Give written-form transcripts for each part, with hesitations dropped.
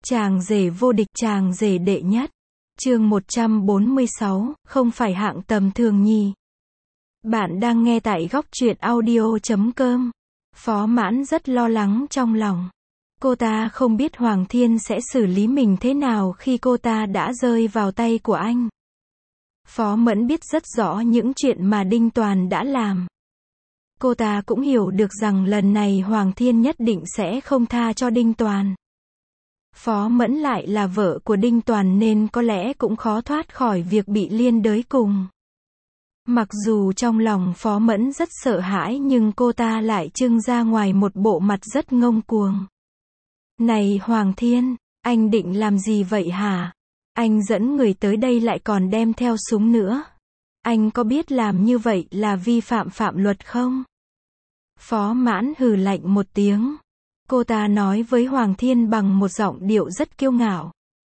Chàng rể vô địch, chàng rể đệ nhất. Chương 146, không phải hạng tầm thường nhì. Bạn đang nghe tại góc truyện audio.com. Phó Mãn rất lo lắng trong lòng. Cô ta không biết Hoàng Thiên sẽ xử lý mình thế nào khi cô ta đã rơi vào tay của anh. Phó Mẫn biết rất rõ những chuyện mà Đinh Toàn đã làm. Cô ta cũng hiểu được rằng lần này Hoàng Thiên nhất định sẽ không tha cho Đinh Toàn. Phó Mẫn lại là vợ của Đinh Toàn nên có lẽ cũng khó thoát khỏi việc bị liên đới cùng. Mặc dù trong lòng Phó Mẫn rất sợ hãi nhưng cô ta lại trưng ra ngoài một bộ mặt rất ngông cuồng. Này Hoàng Thiên, anh định làm gì vậy hả? Anh dẫn người tới đây lại còn đem theo súng nữa. Anh có biết làm như vậy là vi phạm phạm luật không? Phó Mãn hừ lạnh một tiếng. Cô ta nói với Hoàng Thiên bằng một giọng điệu rất kiêu ngạo.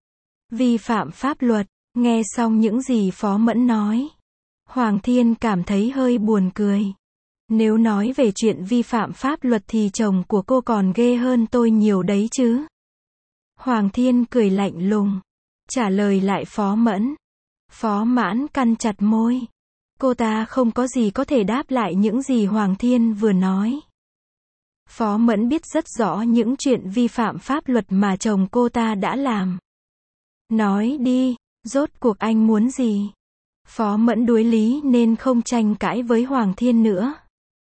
Vi phạm pháp luật, nghe xong những gì Phó Mẫn nói. Hoàng Thiên cảm thấy hơi buồn cười. Nếu nói về chuyện vi phạm pháp luật thì chồng của cô còn ghê hơn tôi nhiều đấy chứ. Hoàng Thiên cười lạnh lùng. Trả lời lại Phó Mẫn. Phó Mãn cắn chặt môi. Cô ta không có gì có thể đáp lại những gì Hoàng Thiên vừa nói. Phó Mẫn biết rất rõ những chuyện vi phạm pháp luật mà chồng cô ta đã làm. Nói đi, rốt cuộc anh muốn gì? Phó Mẫn đối lý nên không tranh cãi với Hoàng Thiên nữa.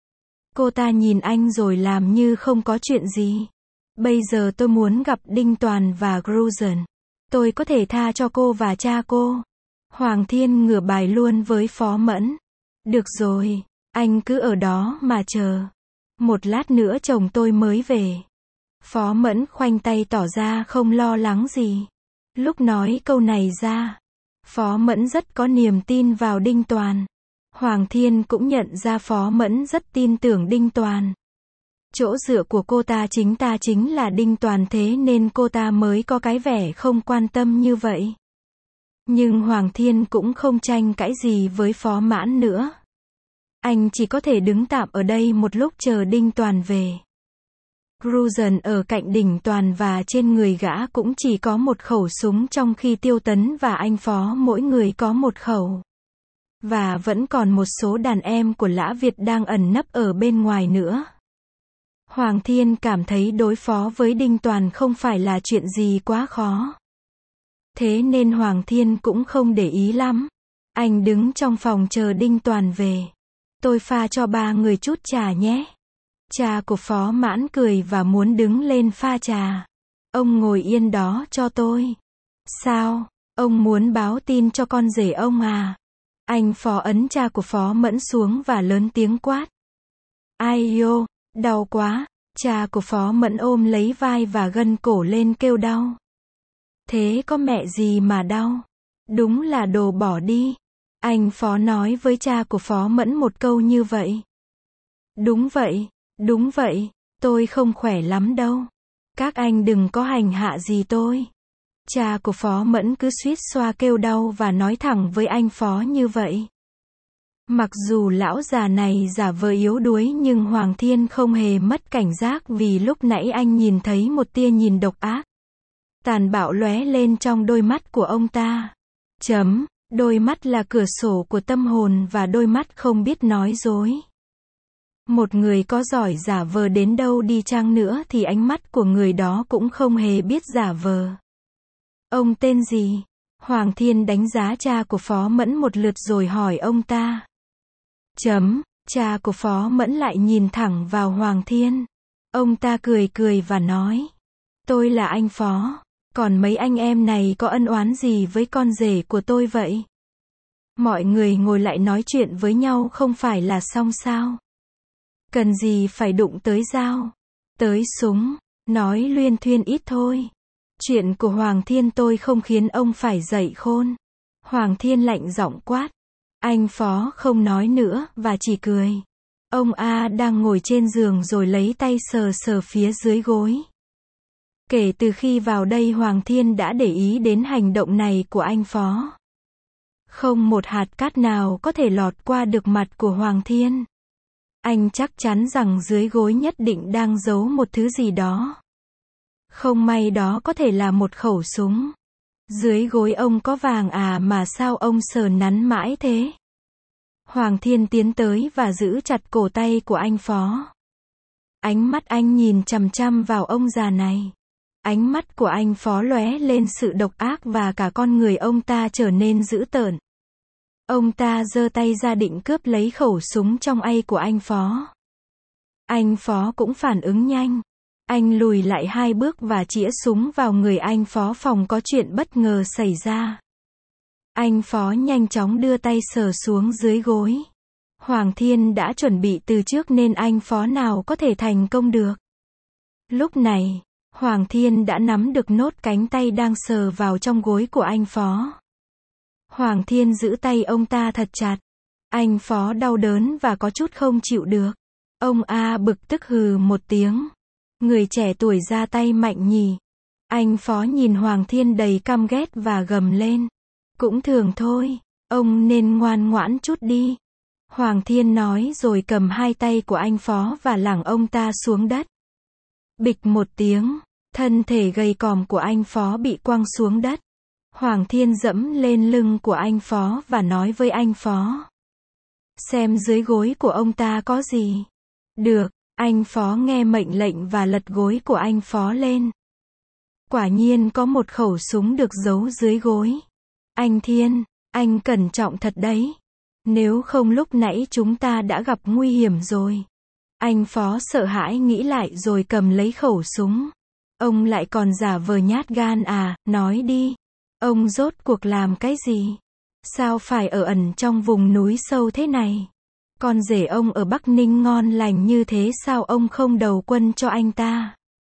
Cô ta nhìn anh rồi làm như không có chuyện gì. Bây giờ tôi muốn gặp Đinh Toàn và Gruson. Tôi có thể tha cho cô và cha cô. Hoàng Thiên ngửa bài luôn với Phó Mẫn. Được rồi, anh cứ ở đó mà chờ. Một lát nữa chồng tôi mới về. Phó Mẫn khoanh tay tỏ ra không lo lắng gì. Lúc nói câu này ra, Phó Mẫn rất có niềm tin vào Đinh Toàn. Hoàng Thiên cũng nhận ra Phó Mẫn rất tin tưởng Đinh Toàn. Chỗ dựa của cô ta chính là Đinh Toàn, thế nên cô ta mới có cái vẻ không quan tâm như vậy. Nhưng Hoàng Thiên cũng không tranh cãi gì với Phó Mãn nữa. Anh chỉ có thể đứng tạm ở đây một lúc chờ Đinh Toàn về. Gruson ở cạnh Đinh Toàn và trên người gã cũng chỉ có một khẩu súng, trong khi Tiêu Tấn và anh Phó mỗi người có một khẩu. Và vẫn còn một số đàn em của Lã Việt đang ẩn nấp ở bên ngoài nữa. Hoàng Thiên cảm thấy đối phó với Đinh Toàn không phải là chuyện gì quá khó. Thế nên Hoàng Thiên cũng không để ý lắm. Anh đứng trong phòng chờ Đinh Toàn về. Tôi pha cho ba người chút trà nhé. Cha của Phó Mãn cười và muốn đứng lên pha trà. Ông ngồi yên đó cho tôi. Sao? Ông muốn báo tin cho con rể ông à? Anh Phó ấn cha của Phó Mẫn xuống và lớn tiếng quát. Ai yo, đau quá. Cha của Phó Mẫn ôm lấy vai và gân cổ lên kêu đau. Thế có mẹ gì mà đau? Đúng là đồ bỏ đi. Anh Phó nói với cha của Phó Mẫn một câu như vậy. Đúng vậy, tôi không khỏe lắm đâu. Các anh đừng có hành hạ gì tôi. Cha của Phó Mẫn cứ suýt xoa kêu đau và nói thẳng với anh Phó như vậy. Mặc dù lão già này giả vờ yếu đuối nhưng Hoàng Thiên không hề mất cảnh giác, vì lúc nãy anh nhìn thấy một tia nhìn độc ác, tàn bạo lóe lên trong đôi mắt của ông ta. Đôi mắt là cửa sổ của tâm hồn và đôi mắt không biết nói dối. Một người có giỏi giả vờ đến đâu đi chăng nữa thì ánh mắt của người đó cũng không hề biết giả vờ. Ông tên gì? Hoàng Thiên đánh giá cha của Phó Mẫn một lượt rồi hỏi ông ta. Cha của Phó Mẫn lại nhìn thẳng vào Hoàng Thiên. Ông ta cười và nói. Tôi là anh Phó. Còn mấy anh em này có ân oán gì với con rể của tôi vậy? Mọi người ngồi lại nói chuyện với nhau không phải là xong sao? Cần gì phải đụng tới dao, tới súng, nói luyên thuyên ít thôi. Chuyện của Hoàng Thiên tôi không khiến ông phải dậy khôn. Hoàng Thiên lạnh giọng quát. Anh Phó không nói nữa và chỉ cười. Ông A đang ngồi trên giường rồi lấy tay sờ phía dưới gối. Kể từ khi vào đây Hoàng Thiên đã để ý đến hành động này của anh Phó. Không một hạt cát nào có thể lọt qua được mặt của Hoàng Thiên. Anh chắc chắn rằng dưới gối nhất định đang giấu một thứ gì đó. Không may đó có thể là một khẩu súng. Dưới gối ông có vàng à mà sao ông sờ nắn mãi thế? Hoàng Thiên tiến tới và giữ chặt cổ tay của anh Phó. Ánh mắt anh nhìn chằm chằm vào ông già này. Ánh mắt của anh Phó lóe lên sự độc ác và cả con người ông ta trở nên dữ tợn. Ông ta giơ tay ra định cướp lấy khẩu súng trong tay của anh Phó. Anh Phó cũng phản ứng nhanh. Anh lùi lại 2 bước và chĩa súng vào người anh Phó phòng có chuyện bất ngờ xảy ra. Anh Phó nhanh chóng đưa tay sờ xuống dưới gối. Hoàng Thiên đã chuẩn bị từ trước nên anh Phó nào có thể thành công được. Lúc này, Hoàng Thiên đã nắm được nốt cánh tay đang sờ vào trong gối của anh Phó. Hoàng Thiên giữ tay ông ta thật chặt. Anh Phó đau đớn và có chút không chịu được. Ông A bực tức hừ một tiếng. Người trẻ tuổi ra tay mạnh nhỉ. Anh Phó nhìn Hoàng Thiên đầy căm ghét và gầm lên. Cũng thường thôi, ông nên ngoan ngoãn chút đi. Hoàng Thiên nói rồi cầm 2 tay của anh Phó và lẳng ông ta xuống đất. Bịch một tiếng, thân thể gầy còm của anh Phó bị quăng xuống đất. Hoàng Thiên dẫm lên lưng của anh Phó và nói với anh Phó. Xem dưới gối của ông ta có gì. Được, anh Phó nghe mệnh lệnh và lật gối của anh Phó lên. Quả nhiên có một khẩu súng được giấu dưới gối. Anh Thiên, anh cẩn trọng thật đấy. Nếu không lúc nãy chúng ta đã gặp nguy hiểm rồi. Anh Phó sợ hãi nghĩ lại rồi cầm lấy khẩu súng. Ông lại còn giả vờ nhát gan à, nói đi. Ông rốt cuộc làm cái gì? Sao phải ở ẩn trong vùng núi sâu thế này? Con rể ông ở Bắc Ninh ngon lành như thế sao ông không đầu quân cho anh ta?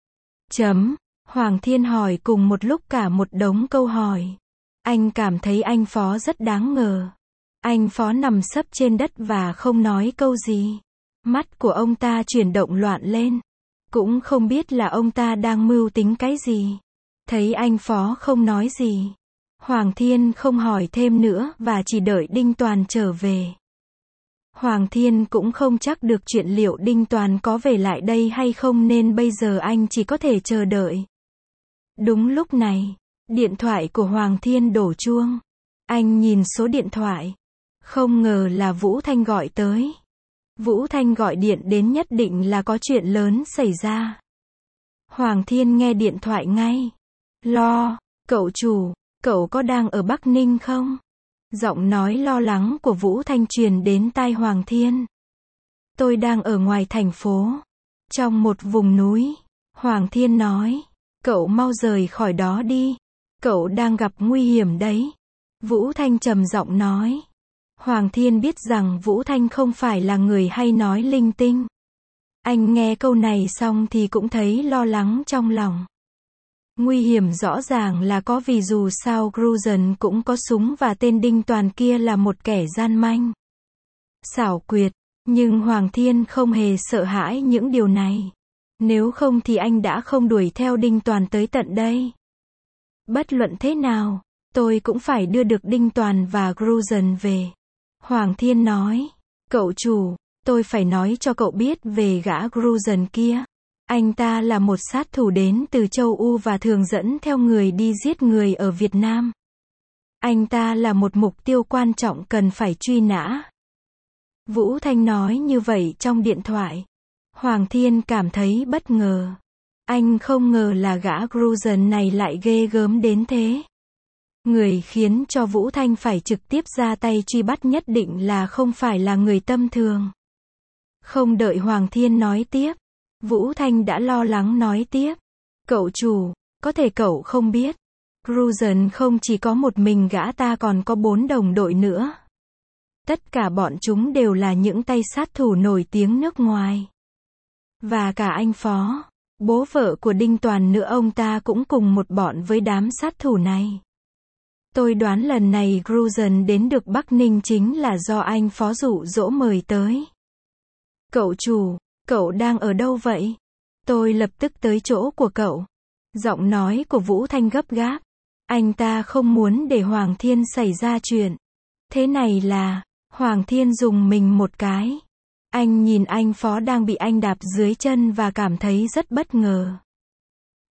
Hoàng Thiên hỏi cùng một lúc cả một đống câu hỏi. Anh cảm thấy anh Phó rất đáng ngờ. Anh Phó nằm sấp trên đất và không nói câu gì. Mắt của ông ta chuyển động loạn lên. Cũng không biết là ông ta đang mưu tính cái gì. Thấy anh Phó không nói gì. Hoàng Thiên không hỏi thêm nữa và chỉ đợi Đinh Toàn trở về. Hoàng Thiên cũng không chắc được chuyện liệu Đinh Toàn có về lại đây hay không nên bây giờ anh chỉ có thể chờ đợi. Đúng lúc này, điện thoại của Hoàng Thiên đổ chuông. Anh nhìn số điện thoại. Không ngờ là Vũ Thanh gọi tới. Vũ Thanh gọi điện đến nhất định là có chuyện lớn xảy ra. Hoàng Thiên nghe điện thoại ngay. Lo, cậu chủ, cậu có đang ở Bắc Ninh không? Giọng nói lo lắng của Vũ Thanh truyền đến tai Hoàng Thiên. Tôi đang ở ngoài thành phố. Trong một vùng núi. Hoàng Thiên nói. Cậu mau rời khỏi đó đi. Cậu đang gặp nguy hiểm đấy. Vũ Thanh trầm giọng nói. Hoàng Thiên biết rằng Vũ Thanh không phải là người hay nói linh tinh. Anh nghe câu này xong thì cũng thấy lo lắng trong lòng. Nguy hiểm rõ ràng là có vì dù sao Cruzen cũng có súng và tên Đinh Toàn kia là một kẻ gian manh. Xảo quyệt, nhưng Hoàng Thiên không hề sợ hãi những điều này. Nếu không thì anh đã không đuổi theo Đinh Toàn tới tận đây. Bất luận thế nào, tôi cũng phải đưa được Đinh Toàn và Cruzen về. Hoàng Thiên nói, cậu chủ, tôi phải nói cho cậu biết về gã Cruzen kia. Anh ta là một sát thủ đến từ châu Âu và thường dẫn theo người đi giết người ở Việt Nam. Anh ta là một mục tiêu quan trọng cần phải truy nã. Vũ Thanh nói như vậy trong điện thoại. Hoàng Thiên cảm thấy bất ngờ. Anh không ngờ là gã Cruzen này lại ghê gớm đến thế. Người khiến cho Vũ Thanh phải trực tiếp ra tay truy bắt nhất định là không phải là người tâm thường. Không đợi Hoàng Thiên nói tiếp, Vũ Thanh đã lo lắng nói tiếp. Cậu chủ, có thể cậu không biết. Cruzen không chỉ có một mình gã ta còn có 4 đồng đội nữa. Tất cả bọn chúng đều là những tay sát thủ nổi tiếng nước ngoài. Và cả anh Phó, bố vợ của Đinh Toàn nữa ông ta cũng cùng một bọn với đám sát thủ này. Tôi đoán lần này Cruzen đến được Bắc Ninh chính là do anh Phó dụ dỗ mời tới. Cậu chủ, cậu đang ở đâu vậy? Tôi lập tức tới chỗ của cậu. Giọng nói của Vũ Thanh gấp gáp. Anh ta không muốn để Hoàng Thiên xảy ra chuyện. Thế này là, Hoàng Thiên dùng mình một cái. Anh nhìn anh Phó đang bị anh đạp dưới chân và cảm thấy rất bất ngờ.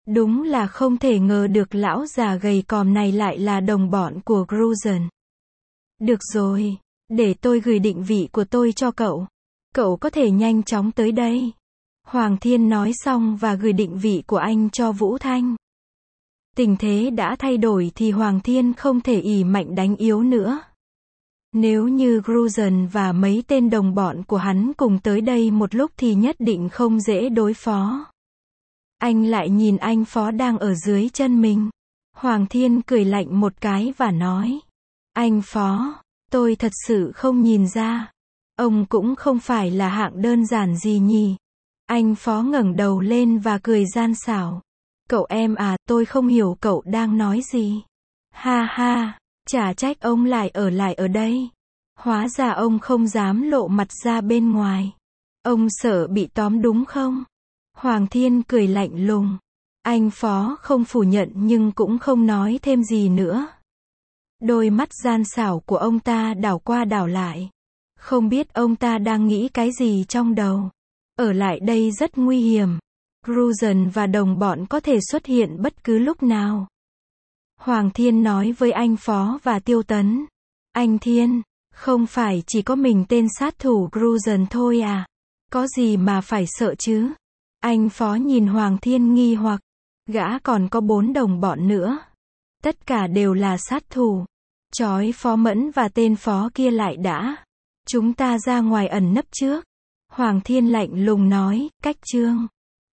Đúng là không thể ngờ được lão già gầy còm này lại là đồng bọn của Gruzon. Được rồi, để tôi gửi định vị của tôi cho cậu. Cậu có thể nhanh chóng tới đây. Hoàng Thiên nói xong và gửi định vị của anh cho Vũ Thanh. Tình thế đã thay đổi thì Hoàng Thiên không thể ỷ mạnh đánh yếu nữa. Nếu như Gruzon và mấy tên đồng bọn của hắn cùng tới đây một lúc thì nhất định không dễ đối phó. Anh lại nhìn anh Phó đang ở dưới chân mình. Hoàng Thiên cười lạnh một cái và nói. Anh Phó, tôi thật sự không nhìn ra. Ông cũng không phải là hạng đơn giản gì nhỉ. Anh Phó ngẩng đầu lên và cười gian xảo. Cậu em à, tôi không hiểu cậu đang nói gì. Ha ha, chả trách ông lại ở đây. Hóa ra ông không dám lộ mặt ra bên ngoài. Ông sợ bị tóm đúng không? Hoàng Thiên cười lạnh lùng. Anh Phó không phủ nhận nhưng cũng không nói thêm gì nữa. Đôi mắt gian xảo của ông ta đảo qua đảo lại. Không biết ông ta đang nghĩ cái gì trong đầu. Ở lại đây rất nguy hiểm. Gruzon và đồng bọn có thể xuất hiện bất cứ lúc nào. Hoàng Thiên nói với anh Phó và Tiêu Tấn. Anh Thiên, không phải chỉ có mình tên sát thủ Gruzon thôi à? Có gì mà phải sợ chứ? Anh Phó nhìn Hoàng Thiên nghi hoặc. Gã còn có 4 đồng bọn nữa. Tất cả đều là sát thủ. Chói Phó Mẫn và tên Phó kia lại đã. Chúng ta ra ngoài ẩn nấp trước. Hoàng Thiên lạnh lùng nói, cách chương.